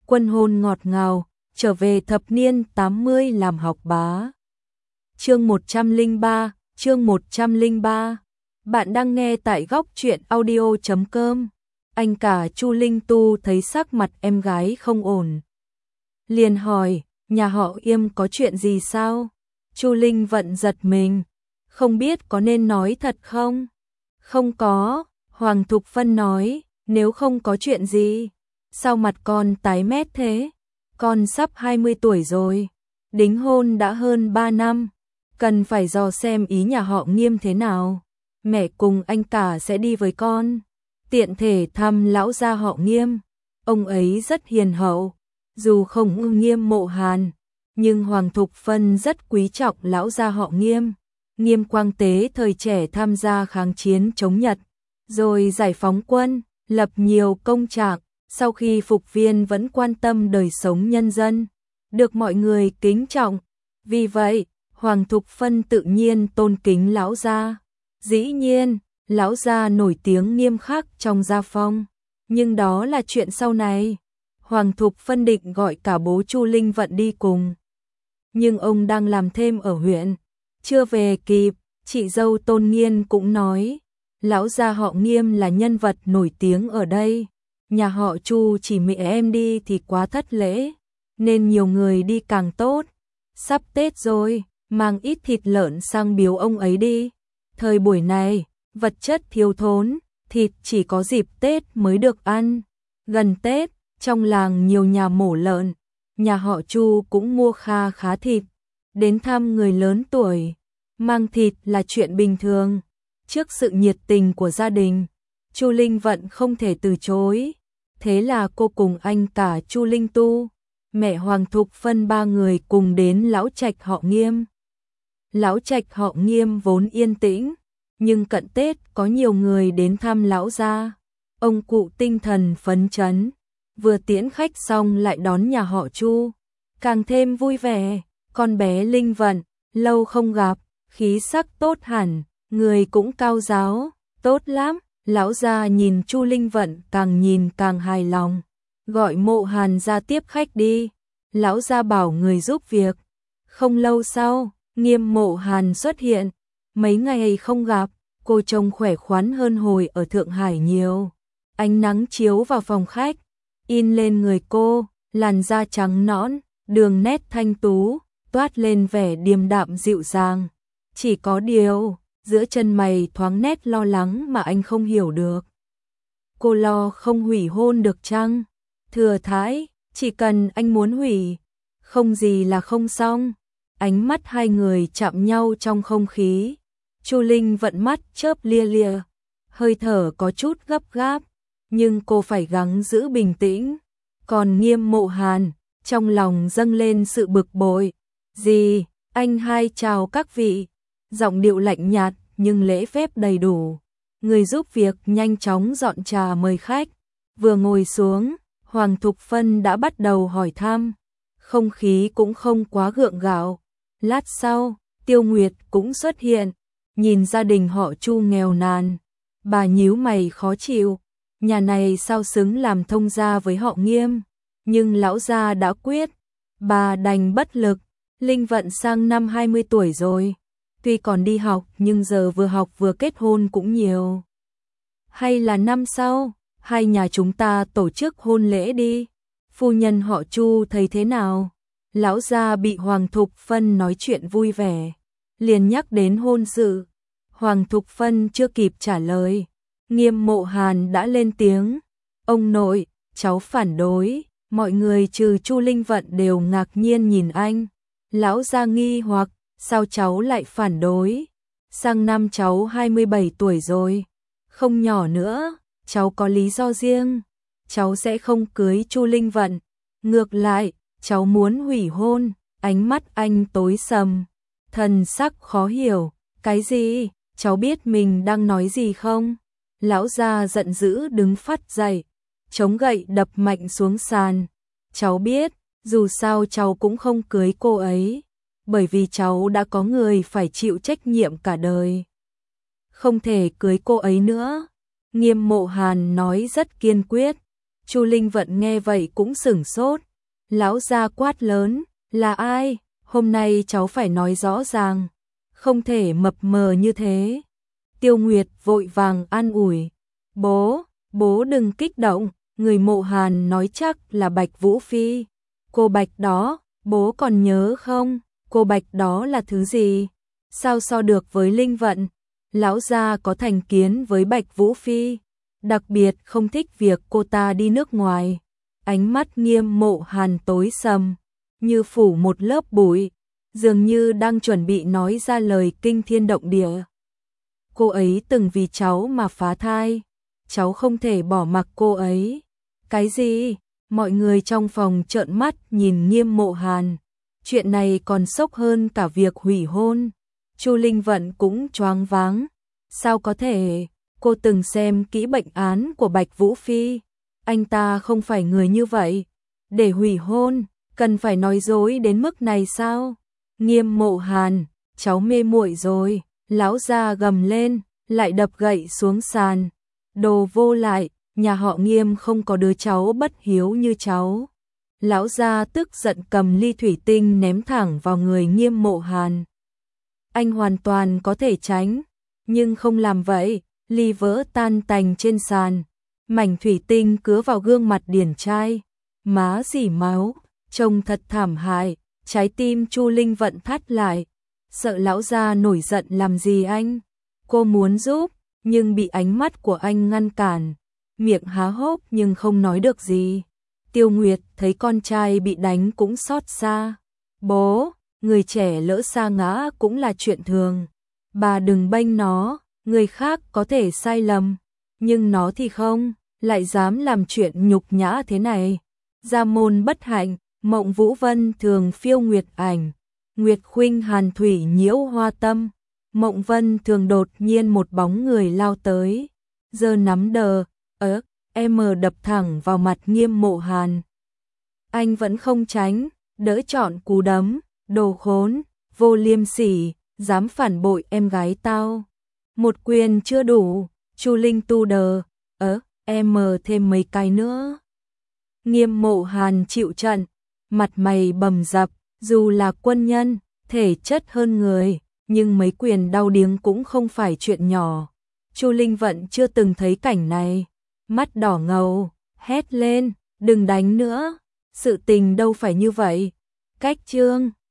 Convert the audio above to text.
Quân hôn ngọt ngào, trở về thập niên 80 làm học bá. Chương 103. Bạn đang nghe tại góc truyện audio.com. Anh cả Chu Linh Tu thấy sắc mặt em gái không ổn, liền hỏi, nhà họ Yêm có chuyện gì sao? Chu Linh Vận giật mình, không biết có nên nói thật không? Không có, Hoàng Thục Phân nói, nếu không có chuyện gì, sao mặt con tái mét thế? Con sắp 20 tuổi rồi, đính hôn đã hơn 3 năm, cần phải dò xem ý nhà họ Nghiêm thế nào. Mẹ cùng anh cả sẽ đi với con, tiện thể thăm lão gia họ Nghiêm, ông ấy rất hiền hậu, dù không ưng Nghiêm Mộ Hàn, nhưng Hoàng Thục Phân rất quý trọng lão gia họ Nghiêm. Nghiêm Quang Tế thời trẻ tham gia kháng chiến chống Nhật, rồi giải phóng quân, lập nhiều công trạng, sau khi phục viên vẫn quan tâm đời sống nhân dân, được mọi người kính trọng. Vì vậy, Hoàng Thục Phân tự nhiên tôn kính lão gia. Dĩ nhiên, lão gia nổi tiếng nghiêm khắc trong gia phong, nhưng đó là chuyện sau này. Hoàng Thục Phân định gọi cả bố Chu Linh Vận đi cùng, nhưng ông đang làm thêm ở huyện, chưa về kịp. Chị dâu Tôn Nghiên cũng nói, lão gia họ Nghiêm là nhân vật nổi tiếng ở đây, nhà họ Chu chỉ mẹ em đi thì quá thất lễ, nên nhiều người đi càng tốt. Sắp Tết rồi, mang ít thịt lợn sang biếu ông ấy đi. Thời buổi này, vật chất thiếu thốn, thịt chỉ có dịp Tết mới được ăn. Gần Tết, trong làng nhiều nhà mổ lợn, nhà họ Chu cũng mua kha khá thịt, đến thăm người lớn tuổi. Mang thịt là chuyện bình thường. Trước sự nhiệt tình của gia đình, Chu Linh Vận không thể từ chối. Thế là cô cùng anh cả Chu Linh Tu, mẹ Hoàng Thục Phân ba người cùng đến lão trạch họ Nghiêm. Lão trạch họ Nghiêm vốn yên tĩnh, nhưng cận Tết có nhiều người đến thăm lão gia. Ông cụ tinh thần phấn chấn, vừa tiễn khách xong lại đón nhà họ Chu, càng thêm vui vẻ. Con bé Linh Vận, lâu không gặp, khí sắc tốt hẳn, người cũng cao ráo, tốt lắm. Lão gia nhìn Chu Linh Vận càng nhìn càng hài lòng, gọi Mộ Hàn ra tiếp khách đi. Lão gia bảo người giúp việc. Không lâu sau, Nghiêm Mộ Hàn xuất hiện, mấy ngày không gặp, cô trông khỏe khoắn hơn hồi ở Thượng Hải nhiều. Ánh nắng chiếu vào phòng khách, in lên người cô, làn da trắng nõn, đường nét thanh tú, toát lên vẻ điềm đạm dịu dàng. Chỉ có điều, giữa chân mày thoáng nét lo lắng mà anh không hiểu được. Cô lo không hủy hôn được chăng? Thừa thãi, chỉ cần anh muốn hủy, không gì là không xong. Ánh mắt hai người chạm nhau trong không khí. Chu Linh Vận mắt chớp lia lịa, hơi thở có chút gấp gáp, nhưng cô phải gắng giữ bình tĩnh. Còn Nghiêm Mộ Hàn, trong lòng dâng lên sự bực bội. Gì, anh hai chào các vị. Giọng điệu lạnh nhạt nhưng lễ phép đầy đủ. Người giúp việc nhanh chóng dọn trà mời khách. Vừa ngồi xuống, Hoàng Thục Phân đã bắt đầu hỏi thăm. Không khí cũng không quá gượng gạo. Lát sau, Tiêu Nguyệt cũng xuất hiện. Nhìn gia đình họ Chu nghèo nàn, bà nhíu mày khó chịu. Nhà này sao xứng làm thông gia với họ Nghiêm, nhưng lão gia đã quyết, bà đành bất lực. Linh Vận sang năm 20 tuổi rồi, tuy còn đi học nhưng giờ vừa học vừa kết hôn cũng nhiều. Hay là năm sau, hai nhà chúng ta tổ chức hôn lễ đi. Phu nhân họ Chu thấy thế nào? Lão gia bị Hoàng Thục Phân nói chuyện vui vẻ, liền nhắc đến hôn sự. Hoàng Thục Phân chưa kịp trả lời, Nghiêm Mộ Hàn đã lên tiếng. Ông nội, cháu phản đối. Mọi người trừ Chu Linh Vận đều ngạc nhiên nhìn anh. Lão gia nghi hoặc, sao cháu lại phản đối? Sang năm cháu 27 tuổi rồi, không nhỏ nữa, cháu có lý do riêng. Cháu sẽ không cưới Chu Linh Vận. Ngược lại, cháu muốn hủy hôn. Ánh mắt anh tối sầm, thần sắc khó hiểu. Cái gì? Cháu biết mình đang nói gì không? Lão gia giận dữ đứng phắt dậy, chống gậy đập mạnh xuống sàn. Cháu biết, dù sao cháu cũng không cưới cô ấy, bởi vì cháu đã có người phải chịu trách nhiệm cả đời. Không thể cưới cô ấy nữa. Nghiêm Mộ Hàn nói rất kiên quyết. Chu Linh Vận nghe vậy cũng sửng sốt. Lão gia quát lớn, là ai? Hôm nay cháu phải nói rõ ràng, không thể mập mờ như thế. Tiêu Nguyệt vội vàng an ủi, bố đừng kích động, người Mộ Hàn nói chắc là Bạch Vũ Phi. Cô Bạch đó, bố còn nhớ không? Cô Bạch đó là thứ gì? Sao so được với Linh Vận? Lão gia có thành kiến với Bạch Vũ Phi, đặc biệt không thích việc cô ta đi nước ngoài. Ánh mắt Nghiêm Mộ Hàn tối sầm, như phủ một lớp bụi, dường như đang chuẩn bị nói ra lời kinh thiên động địa. Cô ấy từng vì cháu mà phá thai, cháu không thể bỏ mặc cô ấy. Cái gì? Mọi người trong phòng trợn mắt nhìn Nghiêm Mộ Hàn. Chuyện này còn sốc hơn cả việc hủy hôn. Chu Linh Vận cũng choáng váng. Sao có thể? Cô từng xem kỹ bệnh án của Bạch Vũ Phi. Anh ta không phải người như vậy. Để hủy hôn, cần phải nói dối đến mức này sao? Nghiêm Mộ Hàn, cháu mê muội rồi. Lão gia gầm lên, lại đập gậy xuống sàn. Đồ vô lại, nhà họ Nghiêm không có đứa cháu bất hiếu như cháu. Lão gia tức giận cầm ly thủy tinh ném thẳng vào người Nghiêm Mộ Hàn. Anh hoàn toàn có thể tránh, nhưng không làm vậy, ly vỡ tan tành trên sàn. Mảnh thủy tinh cứa vào gương mặt điển trai, má rỉ máu, trông thật thảm hại. Trái tim Chu Linh Vận thắt lại, sợ lão gia nổi giận làm gì anh. Cô muốn giúp, nhưng bị ánh mắt của anh ngăn cản, miệng há hốc nhưng không nói được gì. Tiêu Nguyệt thấy con trai bị đánh cũng xót xa. Bố, người trẻ lỡ sa ngã cũng là chuyện thường. Bà đừng bênh nó, người khác có thể sai lầm, nhưng nó thì không, lại dám làm chuyện nhục nhã thế này. Gia môn bất hạnh, Mộng Vũ Vân thường phiêu nguyệt ảnh, Nguyệt khuynh hàn thủy nhiễu hoa tâm. Mộng Vân thường đột nhiên một bóng người lao tới, giơ nắm đờ, em đập thẳng vào mặt Nghiêm Mộ Hàn. Anh vẫn không tránh, đỡ chọn cú đấm, đồ khốn, vô liêm sỉ, dám phản bội em gái tao. Một quyền chưa đủ, Chu Linh tu đờ, em thêm mấy cái nữa. Nghiêm Mộ Hàn chịu trận, mặt mày bầm dập, dù là quân nhân, thể chất hơn người, nhưng mấy quyền đau điếng cũng không phải chuyện nhỏ. Chu Linh Vận chưa từng thấy cảnh này, mắt đỏ ngầu, hét lên, đừng đánh nữa, sự tình đâu phải như vậy. Cách chương